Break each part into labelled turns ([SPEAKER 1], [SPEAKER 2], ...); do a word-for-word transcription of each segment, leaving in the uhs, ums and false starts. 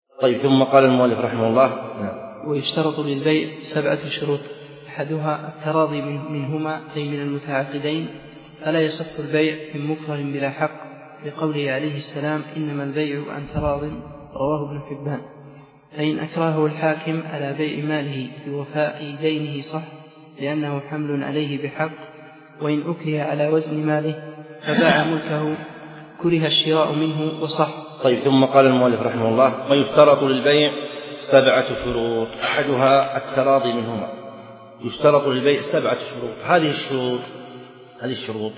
[SPEAKER 1] طيب ثم قال المؤلف رحمه الله
[SPEAKER 2] نعم. ويشترط للبيع سبعة شروط أحدها التراضي منهما أي من المتعاقدين، فلا يصح البيع من مكره بلا حق، لقوله عليه السلام إنما البيع عن تراض، رواه ابن حبان. فإن أكرهه الحاكم على بيع ماله بوفاء دينه صح لأنه حمل عليه بحق، وإن أكره على وزن ماله فباع ملكه كره الشراء منه وصح.
[SPEAKER 1] طيب ثم قال المؤلف رحمه الله ويشترط للبيع سبعة شروط أحدها التراضي منهما. يشترط للبيع سبعة شروط. هذه الشروط هذه الشروط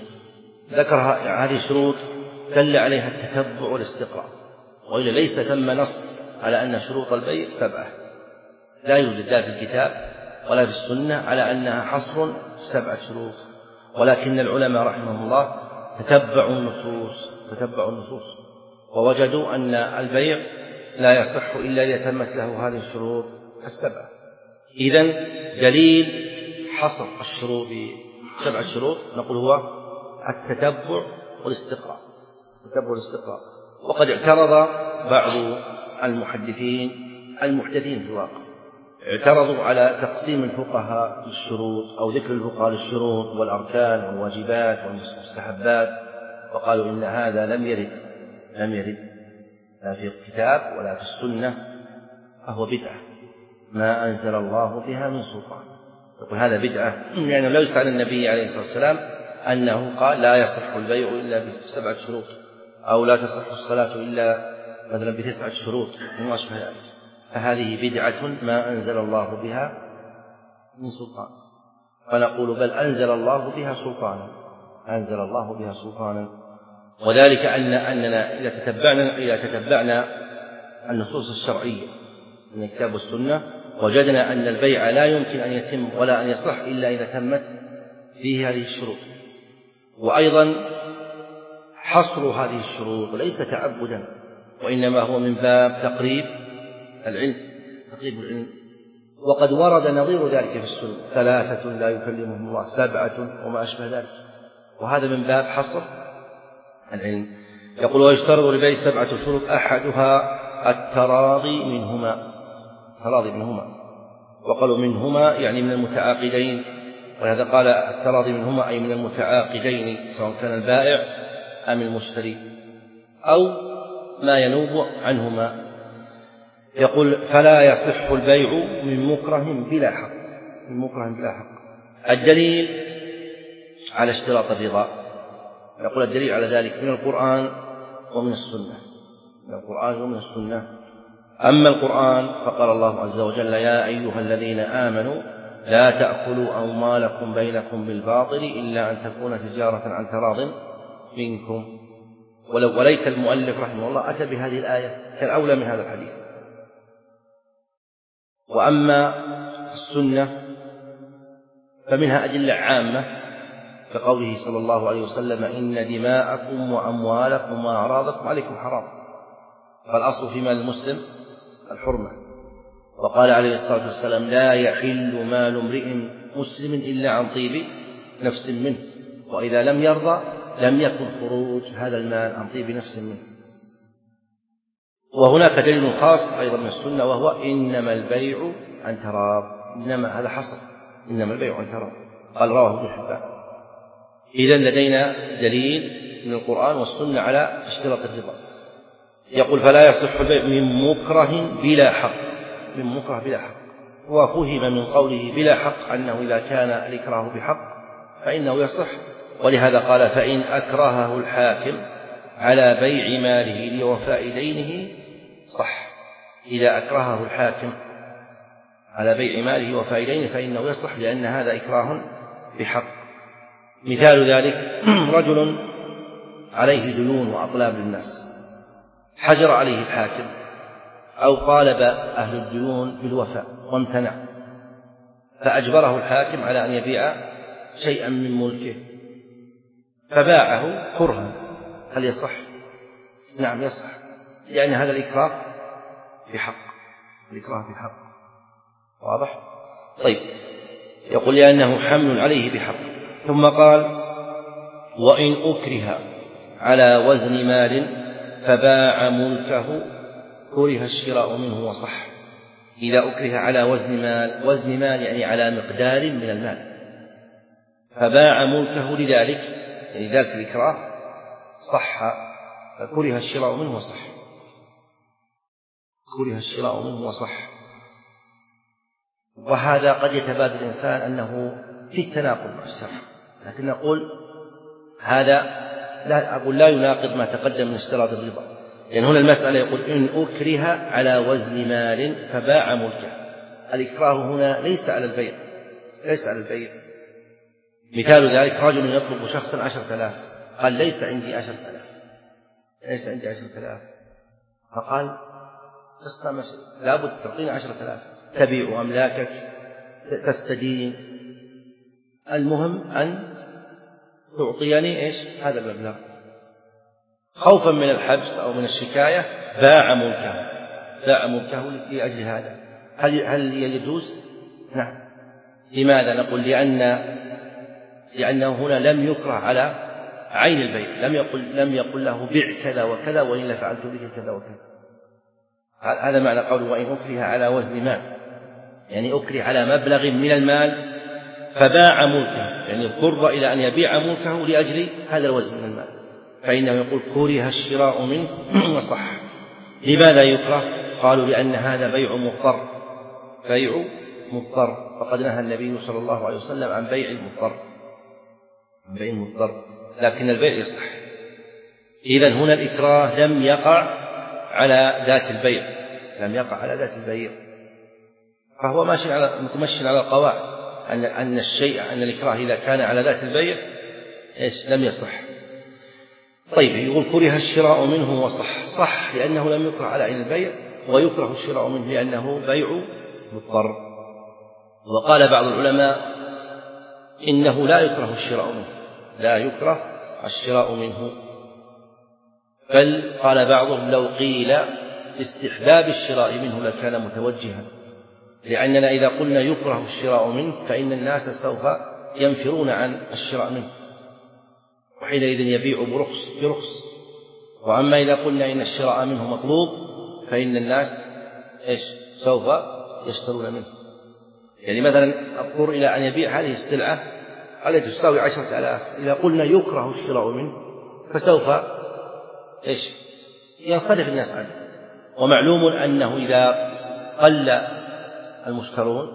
[SPEAKER 1] ذكرها هذه الشروط دل عليها التتبع والاستقراء، وإلا ليس ثم نص على أن شروط البيع سبعة، لا يوجد لا في الكتاب ولا في السنة على أنها حصر سبعة شروط، ولكن العلماء رحمهم الله تتبعوا النصوص تتبعوا النصوص ووجدوا أن البيع لا يصح إلا إذا تمت له هذه الشروط السبعة. إذن دليل حصر الشروط بسبعة شروط نقول هو التتبع والاستقراء التتبع والاستقراء وقد اعترض بعض المحدثين المحدثين في الواقع اعترضوا على تقسيم الفقهاء للشروط أو ذكر الفقهاء للشروط والأركان والواجبات والمستحبات، وقالوا إن هذا لم يرد لم يرد لا في الكتاب ولا في السنة، فهو بدعة ما أنزل الله بها من سلطان. يقول هذا بدعة لأنه يعني لا يسأل النبي عليه الصلاة والسلام أنه قال لا يصح البيع إلا بسبعة شروط، أو لا تصح الصلاة إلا مثلا بتسعة شروط وما أشبه ذلك، فهذه بدعة ما أنزل الله بها من سلطان. فنقول بل أنزل الله بها سلطانا أنزل الله بها سلطانا وذلك أن أننا إذا تتبعنا إذا تتبعنا النصوص الشرعية من الكتاب والسنة وجدنا أن البيع لا يمكن أن يتم ولا أن يصح إلا إذا تمت فيه هذه الشروط. وأيضا حصر هذه الشروط ليس تعبدا، وإنما هو من باب تقريب العلم تقريب العلم وقد ورد نظير ذلك في السنة ثلاثة لا يكلمهم الله سبعة وما أشبه ذلك، وهذا من باب حصر العلم. يقول ويشترط للبيع سبعة شروط أحدها التراضي منهما التراضي منهما وقالوا منهما يعني من المتعاقدين، ولهذا قال التراضي منهما أي من المتعاقدين سواء كان البائع أم المشتري أو ما ينوب عنهما. يقول فلا يصح البيع من مكره بلا حق من مكره بلا حق. الدليل على اشتراط الرضا يقول الدليل على ذلك من القرآن ومن السنة من القرآن ومن السنة. أما القرآن فقال الله عز وجل يا أيها الذين آمنوا لا تأكلوا أموالكم بينكم بالباطل إلا أن تكون تجارة عن تراض منكم. ولو وليت المؤلف رحمه الله أتى بهذه الآية كان أولى من هذا الحديث. وأما السنة فمنها أدلة عامة كقوله صلى الله عليه وسلم إن دماءكم وأموالكم وأعراضكم عليكم حرام، فالأصل في مال المسلم الحرمة. وقال عليه الصلاة والسلام لا يحل مال امرئ مسلم إلا عن طيب نفس منه، وإذا لم يرضى لم يكن خروج هذا المال عن طيب نفس منه. وهناك دليل خاص أيضا من السنة وهو إنما البيع عن تراض. إنما هذا حصر إنما البيع عن تراض قال رواه ابن حبان. إذن لدينا دليل من القرآن والسنة على اشتراط الرضا. يقول فلا يصح البيع من مكره بلا حق من مكره بلا حق. وفهم من قوله بلا حق أنه إذا كان الإكراه بحق فإنه يصح، ولهذا قال فإن أكرهه الحاكم على بيع ماله لوفاء دينه صح. إذا أكرهه الحاكم على بيع ماله ووفاء دينه فإنه يصح لأن هذا إكراه بحق. مثال ذلك رجل عليه ديون وأطلاب للناس حجر عليه الحاكم أو طالب أهل الديون بالوفاء وامتنع، فأجبره الحاكم على أن يبيع شيئا من ملكه فباعه كرها، هل يصح؟ نعم يصح، لأن هذا الإكراه بحق الإكراه بحق واضح؟ طيب يقول لأنه حمل عليه بحق. ثم قال وإن أكره على وزن مال فباع ملكه كره الشراء منه وصح إذا أكره على وزن مال، وزن مال يعني على مقدار من المال، فباع ملكه لذلك، يعني ذلك الإكراه صح، فكره الشراء منه وصح، كره الشراء منه وصح. وهذا قد يتبادل الإنسان أنه في التناقض مع الشرع، لكن نقول هذا لا أقول لا يناقض ما تقدم من اشتراط الربا، لأن يعني هنا المسألة يقول إن أكره على وزن مال فباع ملكه، الإكراه هنا ليس على البيع، ليس على البيع. مثال ذلك رجل يطلب شخصا عشرة آلاف، قال ليس عندي عشرة آلاف، ليس عندي عشرة آلاف، فقال لابد تعطيني عشرة آلاف، تبيع أملاكك، تستدين، المهم أن تعطيني إيش هذا المبلغ. خوفا من الحبس أو من الشكاية باع ملكه، باع ملكه لأجل هذا. هل هل يجوز؟ نعم. لماذا؟ نقول لأن لأنه هنا لم يكره على عين البيع، لم يقل لم يقل له بيع كذا وكذا وإلا فعلت بك كذا وكذا. هذا معنى قوله وإن أكره على وزن مال، يعني أكره على مبلغ من المال فباع ملكه، يعني اضطر إلى أن يبيع ملكه لأجل هذا الوزن من المال، فإنه يقول كره الشراء منه وصح. لماذا يكره؟ قالوا لأن هذا بيع مضطر، بيع مضطر، فقد نهى النبي صلى الله عليه وسلم عن بيع المضطر، عن بيع المضطر، لكن البيع يصح. إذن هنا الإكراه لم يقع على ذات البيع، لم يقع على ذات البيع، فهو ماشي على متمشي على القواعد أن أن الشيء أن الإكراه إذا كان على ذات البيع إيش لم يصح. طيب يقول كره الشراء منه وصح، صح لأنه لم يكره على عين البيع، ويكره الشراء منه لأنه بيع مضطر. وقال بعض العلماء إنه لا يكره الشراء منه، لا يكره الشراء منه، بل قال بعضهم لو قيل استحباب الشراء منه لكان متوجها، لأننا إذا قلنا يكره الشراء منه فإن الناس سوف ينفرون عن الشراء منه، وحينئذ يبيع برخص برخص. وأما إذا قلنا إن الشراء منه مطلوب فإن الناس إيش سوف يشترون منه. يعني مثلا أضطر إلى أن يبيع هذه السلعة التي تساوي عشرة آلاف، إذا قلنا يكره الشراء منه فسوف إيش ينصرف الناس عنه، ومعلوم أنه إذا قل المشترون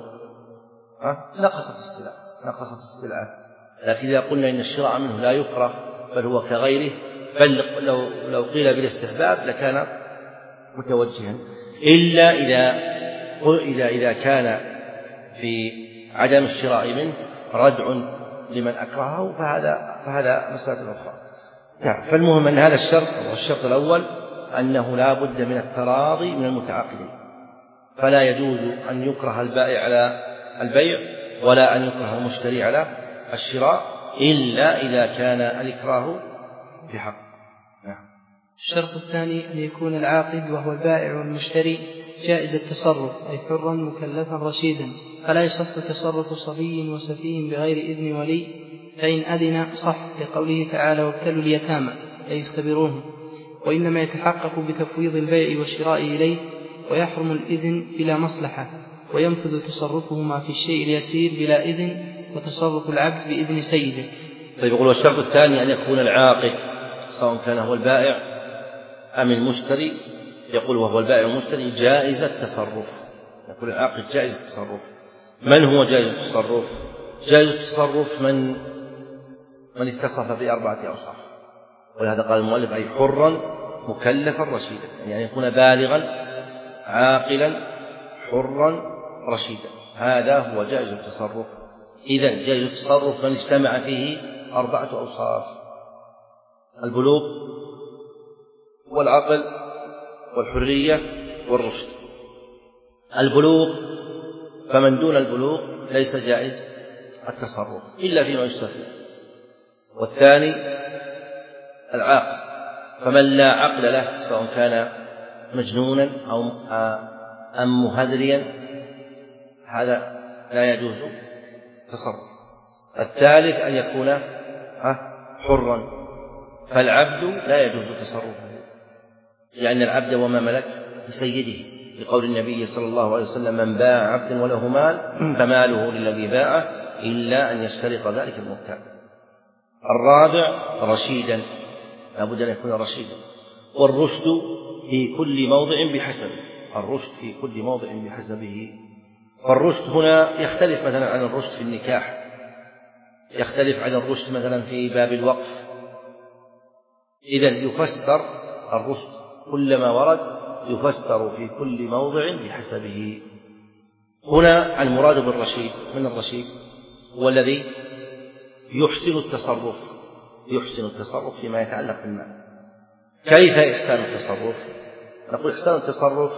[SPEAKER 1] نقصت السلع، نقصت السلعة. لكن إذا قلنا إن الشراء منه لا يكره بل هو كغيره، بل لو لو قيل بالاستحباب لكان متوجها، إلا إذا إذا إذا كان في عدم الشراء منه ردع لمن أكرهه، فهذا فهذا مسألة أخرى. نعم. فالمهم أن هذا الشرط هو الشرط الأول، أنه لا بد من التراضي من المتعاقدين، فلا يجوز أن يكره البائع على البيع ولا أن يكره المشتري على الشراء إلا إذا كان الإكراه بحق. نعم.
[SPEAKER 2] الشرط الثاني أن يكون العاقد وهو البائع والمشتري جائز التصرف، أي حرا مكلفا رشيدا، فلا يصح تصرف صبي وسفيه بغير إذن ولي، فإن أذن صح، لقوله تعالى وابتلوا اليتامى أي اختبروهم، وإنما يتحقق بتفويض البيع والشراء إليه، ويحرم الإذن بلا مصلحة، وينفذ تصرفهما في الشيء اليسير بلا إذن، وتصرف العبد بإذن سيده.
[SPEAKER 1] طيب يقول والشرط الثاني أن يكون العاقد سواء كان هو البائع أم المشتري، يقول وهو البائع والمشتري جائز التصرف، يقول العاقد جائز التصرف. من هو جائز التصرف؟ جائز التصرف من من اتصف بأربعة أوصاف، ولهذا قال المؤلف أي حرا مكلفا رشيدا، يعني يكون بالغا عاقلا حرا رشيدا، هذا هو جائز التصرف. إذن جائز التصرف من اجتمع فيه أربعة أوصاف: البلوغ والعقل والحرية والرشد. البلوغ فمن دون البلوغ ليس جائز التصرف إلا فيما يستفيد. والثاني العاقل، فمن لا عقل له سواء كان مجنونا أو أم مهذريا هذا لا يجوز تصرف. الثالث أن يكون حرا، فالعبد لا يجوز تصرفه، لأن العبد وما ملك لسيده، لقول النبي صلى الله عليه وسلم: من باع عبدا وله مال فماله للذي باعه إلا أن يشترط ذلك المبتاع. الرابع رشيدا، لا بد أن يكون رشيدا. والرشد في كل موضع بحسبه، الرشد في كل موضع بحسبه. والرشد هنا يختلف مثلا عن الرشد في النكاح، يختلف عن الرشد مثلا في باب الوقف. إذن يفسر الرشد كلما ورد يفسر في كل موضع بحسبه. هنا المراد بالرشيد من الرشيد هو الذي يحسن التصرف، يحسن التصرف فيما يتعلق بالمال. كيف إحسان التصرف؟ نقول إحسان التصرف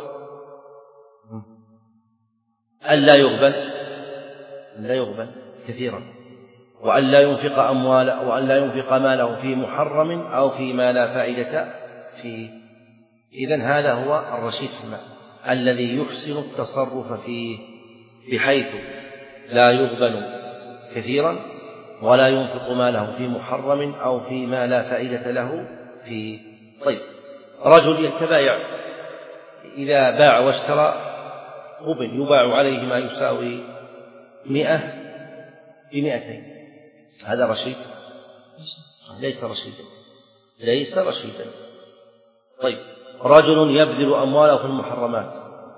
[SPEAKER 1] ألا يغبن، ألا يغبن كثيرا، وأن لا ينفق أمواله، وأن لا ينفق ماله في محرم أو فيما لا فائدة فيه. إذن هذا هو الرشيد في المال، الذي يحسن التصرف فيه بحيث لا يغبن كثيرا ولا ينفق ماله في محرم أو فيما لا فائدة له فيه. طيب، رجل يتبايع، إذا باع واشترى غبن، يباع عليه ما يساوي مئة بمئتين، هذا رشيد؟ ليس رشيدا، ليس رشيدا. طيب، رجل يبذل أمواله في المحرمات،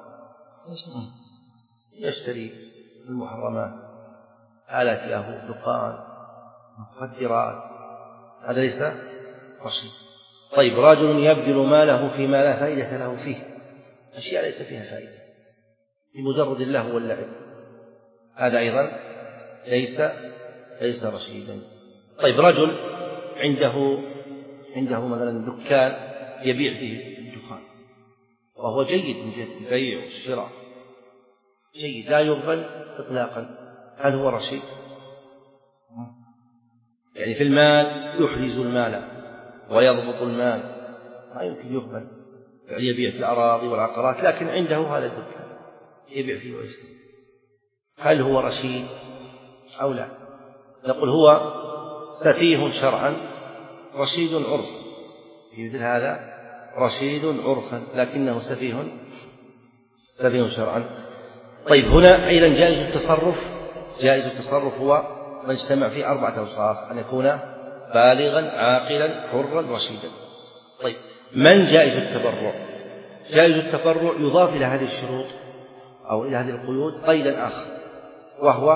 [SPEAKER 1] يشتري المحرمات، آلات له، دقان، مخدرات، هذا ليس رشيد. طيب، رجل يبذل ماله فيما لا فائدة له فيه، أشياء ليس فيها فائدة، بمجرد اللهو واللعب، هذا أيضا ليس ليس رشيدا. طيب، رجل عنده عنده مثلا دكان يبيع به الدخان، وهو جيد من جهة البيع والشراء، جيد لا يغبن إطلاقا، هل هو رشيد؟ يعني في المال يحرز المال ويضبط المال، ما يمكن يغبن، يعني يبيع في الأراضي والعقارات، لكن عنده هذا الدكان يبيع فيه ويشتري، هل هو رشيد أو لا؟ نقول هو سفيه شرعا رشيد عرفا، في مثل هذا رشيد عرفا لكنه سفيه سفيه شرعا. طيب، هنا أيضا جائز التصرف، جائز التصرف هو من اجتمع فيه أربعة أوصاف: أن يكون بالغا عاقلا حرا رشيدا. طيب، من جائز التبرع؟ جائز التبرع يضاف إلى هذه الشروط أو إلى هذه القيود قيدا آخر، وهو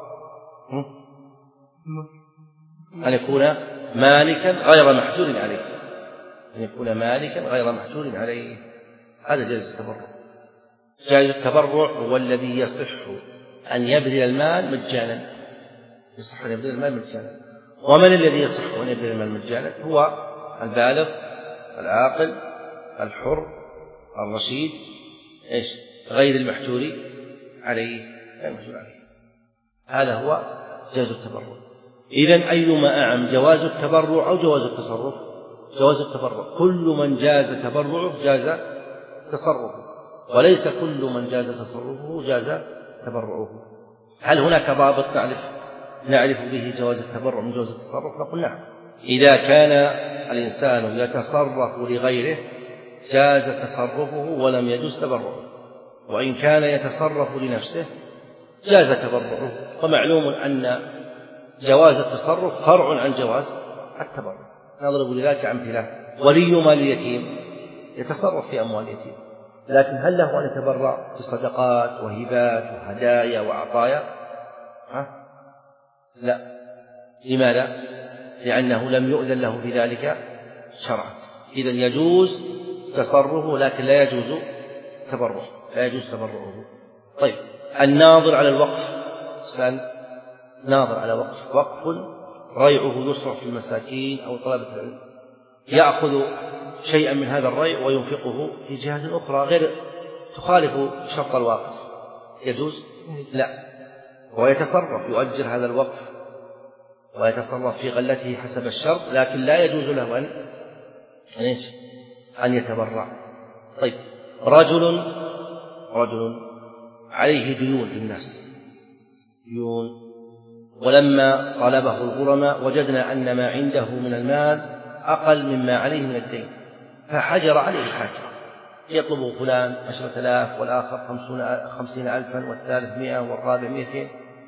[SPEAKER 1] أن يكون مالكا غير محجور عليه، أن يكون مالكا غير محجور عليه، هذا جائز التبرع. جائز التبرع هو الذي يصح أن يبذل المال مجانا، يصح أن يبذل المال مجانا. ومن الذي يصح أن يبذل المال مجانا؟ هو البالغ العاقل الحر الرشيد، إيش؟ غير المحجور عليه، غير المحجور عليه، هذا هو جواز التبرع. إذن أيما أعم، جواز التبرع أو جواز التصرف؟ جواز التبرع، كل من جاز تبرعه جاز تصرفه، وليس كل من جاز تصرفه جاز تبرعه. هل هناك ضابط نعرف نعرف به جواز التبرع من جواز التصرف؟ نقول نعم، إذا كان الإنسان يتصرف لغيره جاز تصرفه ولم يجوز تبرعه، وإن كان يتصرف لنفسه جاز تبرعه. ومعلوم أن جواز التصرف فرع عن جواز التبرع. نضرب لذلك أمثلة: ولي مال اليتيم يتصرف في أموال اليتيم، لكن هل له أن يتبرع في صدقات وهبات وهدايا وعطايا؟ ها؟ لا. لماذا؟ لأنه لم يؤذن له في ذلك شرعا. إذن يجوز تصرفه لكن لا يجوز تبرعه، لا يجوز تبرعه. طيب، الناظر على الوقف، سأل ناظر على وقف، وقف ريعه يصرف في المساكين أو طلبة العلم، يأخذ شيئا من هذا الريع وينفقه في جهة أخرى غير تخالف شرط الواقف، يجوز؟ لا. ويتصرف، يؤجر هذا الوقف ويتصرف في غلته حسب الشرط، لكن لا يجوز له أن أن يتبرع. طيب، رجل رجل عليه ديون للناس، ديون، ولما طلبه الغرماء وجدنا أن ما عنده من المال أقل مما عليه من الدين، فحجر عليه حاجر، يطلب فلان عشرة آلاف والآخر خمسين ألفا والثالث مئة والرابع مئتين،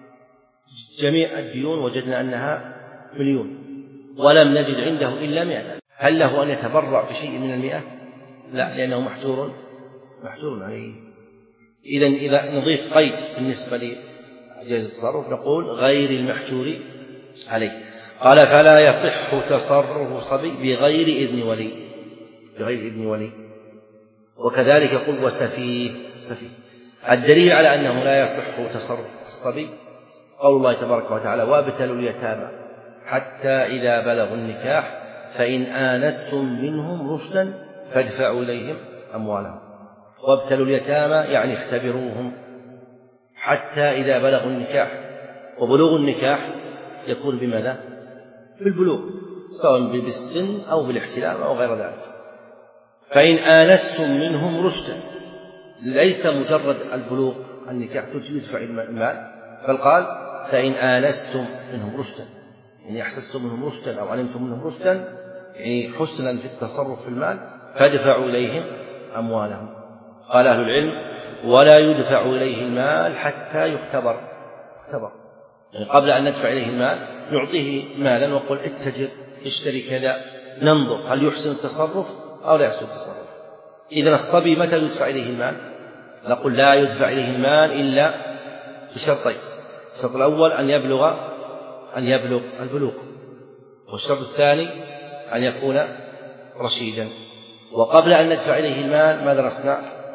[SPEAKER 1] جميع الديون وجدنا أنها مليون ولم نجد عنده إلا مئة، هل له أن يتبرع بشيء من المئة؟ لا، لأنه محجور محجور عليه. إذن إذا نضيف قيد بالنسبة لجائز التصرف نقول غير المحجور عليه. قال فلا يصح تصرف صبي بغير إذن ولي، بغير إذن ولي. وكذلك يقول وسفيه، سفيه. الدليل على أنه لا يصح تصرف الصبي قول الله تبارك وتعالى وابتلوا اليتامى حتى إذا بلغوا النكاح فإن آنستم منهم رشدا فادفعوا إليهم أموالهم. وابتلوا اليتامى يعني اختبروهم حتى إذا بلغوا النكاح، وبلوغ النكاح يكون بماذا؟ بالبلوغ، سواء بالسن أو بالاحتلام أو غير ذلك. فإن آنستم منهم رشدا، ليس مجرد البلوغ النكاح يدفع المال، بل قال فإن آنستم منهم رشدا، يعني أحسستم منهم رشدا أو علمتم منهم رشدا، يعني حسنا في التصرف في المال، فادفعوا إليهم أموالهم. قال أهل العلم ولا يدفع إليه المال حتى يختبر، يختبر يعني قبل أن ندفع إليه المال نعطيه مالا وقل اتجر اشتري كذا، ننظر هل يحسن التصرف أو لا يحسن التصرف. إذن الصبي متى يدفع إليه المال؟ نقول لا يدفع إليه المال إلا بشرطين. الشرط الأول أن يبلغ أن يبلغ البلوغ، والشرط الثاني أن يكون رشيدا. وقبل أن ندفع إليه المال ماذا نصنع؟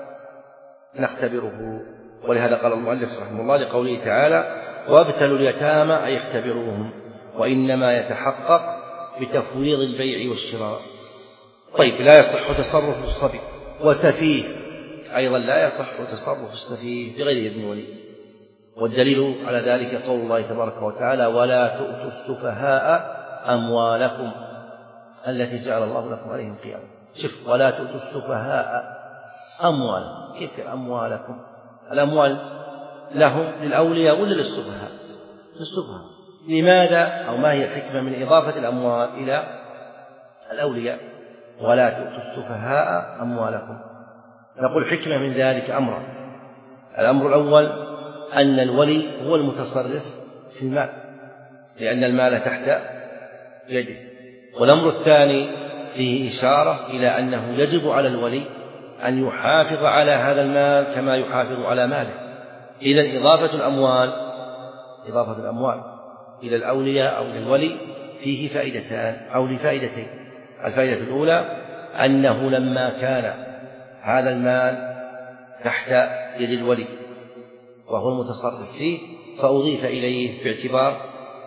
[SPEAKER 1] نختبره. ولهذا قال المؤلف رحمه الله لقوله تعالى وابتلوا اليتامى أي اختبروهم، وإنما يتحقق بتفويض البيع والشراء. طيب لا يصح تصرف الصبي. وسفيه أيضا لا يصح تصرف السفيه بغير إذن ولي، والدليل على ذلك قول الله تبارك وتعالى ولا تؤتوا السفهاء أموالكم التي جعل الله لكم عليهم قياما. شوف ولا تؤتوا السفهاء أموال، كيف أموالكم؟ الأموال لهم للأولياء ولا للسفهاء؟ للسفهاء. لماذا أو ما هي الحكمة من إضافة الأموال إلى الأولياء؟ ولا تؤتوا السفهاء أموالكم. نقول حكمة من ذلك أمرا. الأمر الأول أن الولي هو المتصرف في المال لأن المال تحت يده. والأمر الثاني فيه إشارة إلى أنه يجب على الولي أن يحافظ على هذا المال كما يحافظ على ماله. إذن إضافة الأموال إضافة الأموال إلى الأولياء أو إلى الولي فيه فائدتان أو لفائدتين. الفائدة الأولى أنه لما كان هذا المال تحت يد الولي وهو المتصرف فيه فأضيف إليه باعتبار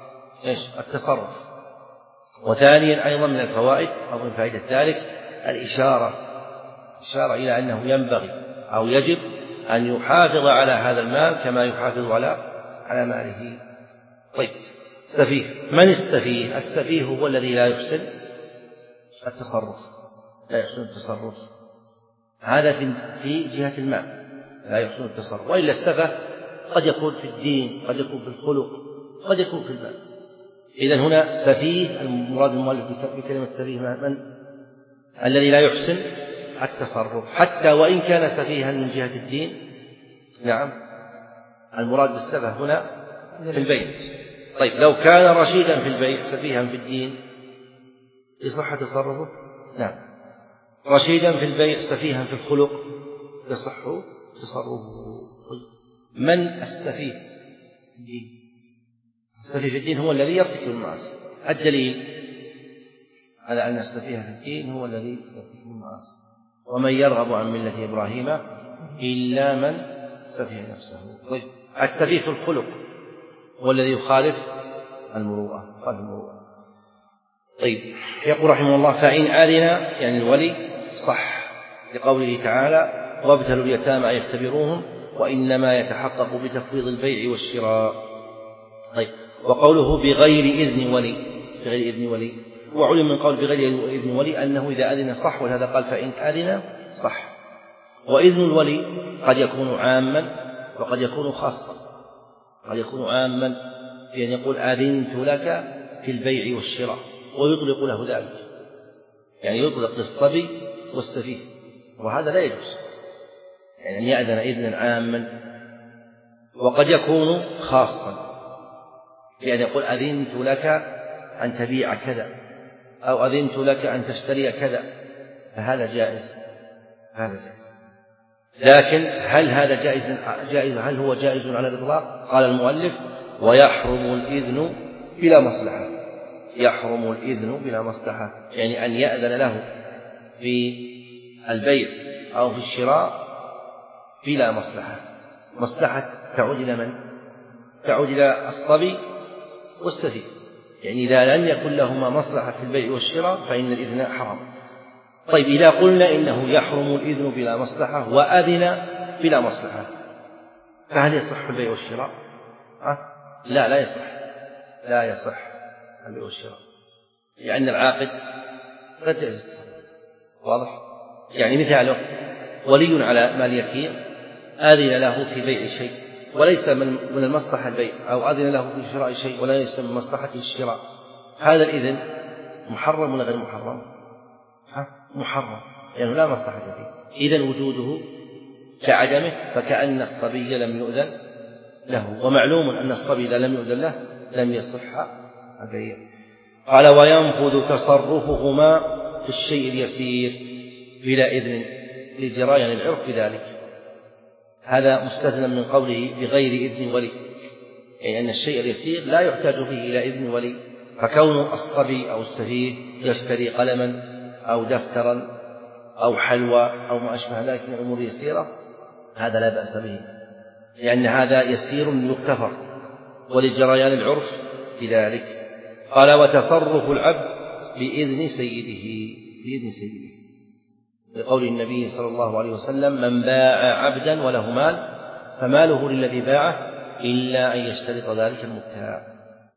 [SPEAKER 1] التصرف. وثانيا أيضا من الفوائد أو من فائدة ذلك الإشارة إشارة إلى أنه ينبغي أو يجب أن يحافظ على هذا المال كما يحافظ على على ماله. طيب السفيه، من السفيه؟ السفيه هو الذي لا يحسن التصرف، لا يحسن التصرف. هذا في جهة المال لا يحسن التصرف، وإلا السفه قد يكون في الدين، قد يكون في الخلق، قد يكون في المال. إذن هنا سفيه المراد المؤلف بكلمة سفيه من؟ الذي لا يحسن التصرف، حتى وإن كان سفيها من جهة الدين. نعم المراد بالسفه هنا في البيت. طيب لو كان رشيدا في البيت سفيها في الدين يصح تصرفه؟ نعم. رشيدا في البيت سفيها في الخلق يصح تصرفه. من السفيه في الدين؟ السفيه في الدين هو الذي يرتكب المعاصي. الدليل على أن السفيه في الدين هو الذي يرتكب المعاصي. ومن يرغب عن ملة إبراهيم إلا من سفيه نفسه. طيب السفيه في الخلق هو الذي يخالف المروءة، يخالف المروءة. طيب يقول رحمه الله فإن أذن يعني الولي صح لقوله تعالى وابتلوا اليتامى يختبروهم وإنما يتحقق بتفويض البيع والشراء. طيب وقوله بغير إذن ولي، بغير إذن ولي وعلم من قول بغير إذن ولي أنه إذا أذن صح، ولهذا قال فإن أذن صح. وإذن الولي قد يكون عاما وقد يكون خاصا. قد يكون عاما في أن يقول أذنت لك في البيع والشراء ويطلق له ذلك، يعني يطلق للصبي والسفيه وهذا لا يجوز، يعني أن يأذن إذنا عاما، وقد يكون خاصا، يعني يقول أذنت لك أن تبيع كذا، أو أذنت لك أن تشتري كذا، فهذا جائز، هذا جائز. لكن هل هذا جائز جائز هل هو جائز على الإطلاق؟ قال المؤلف: ويحرم الإذن بلا مصلحة. يحرم الإذن بلا مصلحة، يعني أن يأذن له في البيع أو في الشراء بلا مصلحة. مصلحة تعود إلى من؟ تعود إلى الصبي والسفيه، يعني إذا لم يكن لهما مصلحة في البيع والشراء فإن الإذن حرام. طيب، إذا قلنا إنه يحرم الإذن بلا مصلحة وأذن بلا مصلحة، فهل يصح البيع والشراء؟ أه؟ لا لا يصح، لا يصح البيع والشراء، لأن العاقد لا جائز التصرف. واضح؟ يعني مثاله: ولي على مال يتيم آذن له في بيع شيء وليس من المصلحة البيع، أو آذن له في شراء شيء وليس من مصلحة الشراء، هذا الإذن محرم ولا غير محرم؟ ها؟ محرم، يعني لا مصلحة فيه. إذن وجوده كعدمه، فكأن الصبي لم يؤذن له، ومعلوم أن الصبي إذا لم يؤذن له لم يصح البيع. قال: وينفذ تصرفهما في الشيء اليسير بلا إذن لجريان العرف بذلك. هذا مستثنى من قوله بغير إذن ولي، يعني أن الشيء اليسير لا يحتاج فيه إلى إذن ولي، فكون الصبي أو السفيه يشتري قلما أو دفترا أو حلوى أو ما أشبه ذلك من الأمور اليسيرة هذا لا بأس به، لأن هذا يسير يغتفر ولجريان العرف بذلك. قال: وتصرف العبد بإذن سيده، بإذن سيده، لقول النبي صلى الله عليه وسلم: من باع عبدا وله مال فماله للذي باعه إلا أن يشترط ذلك المبتاع.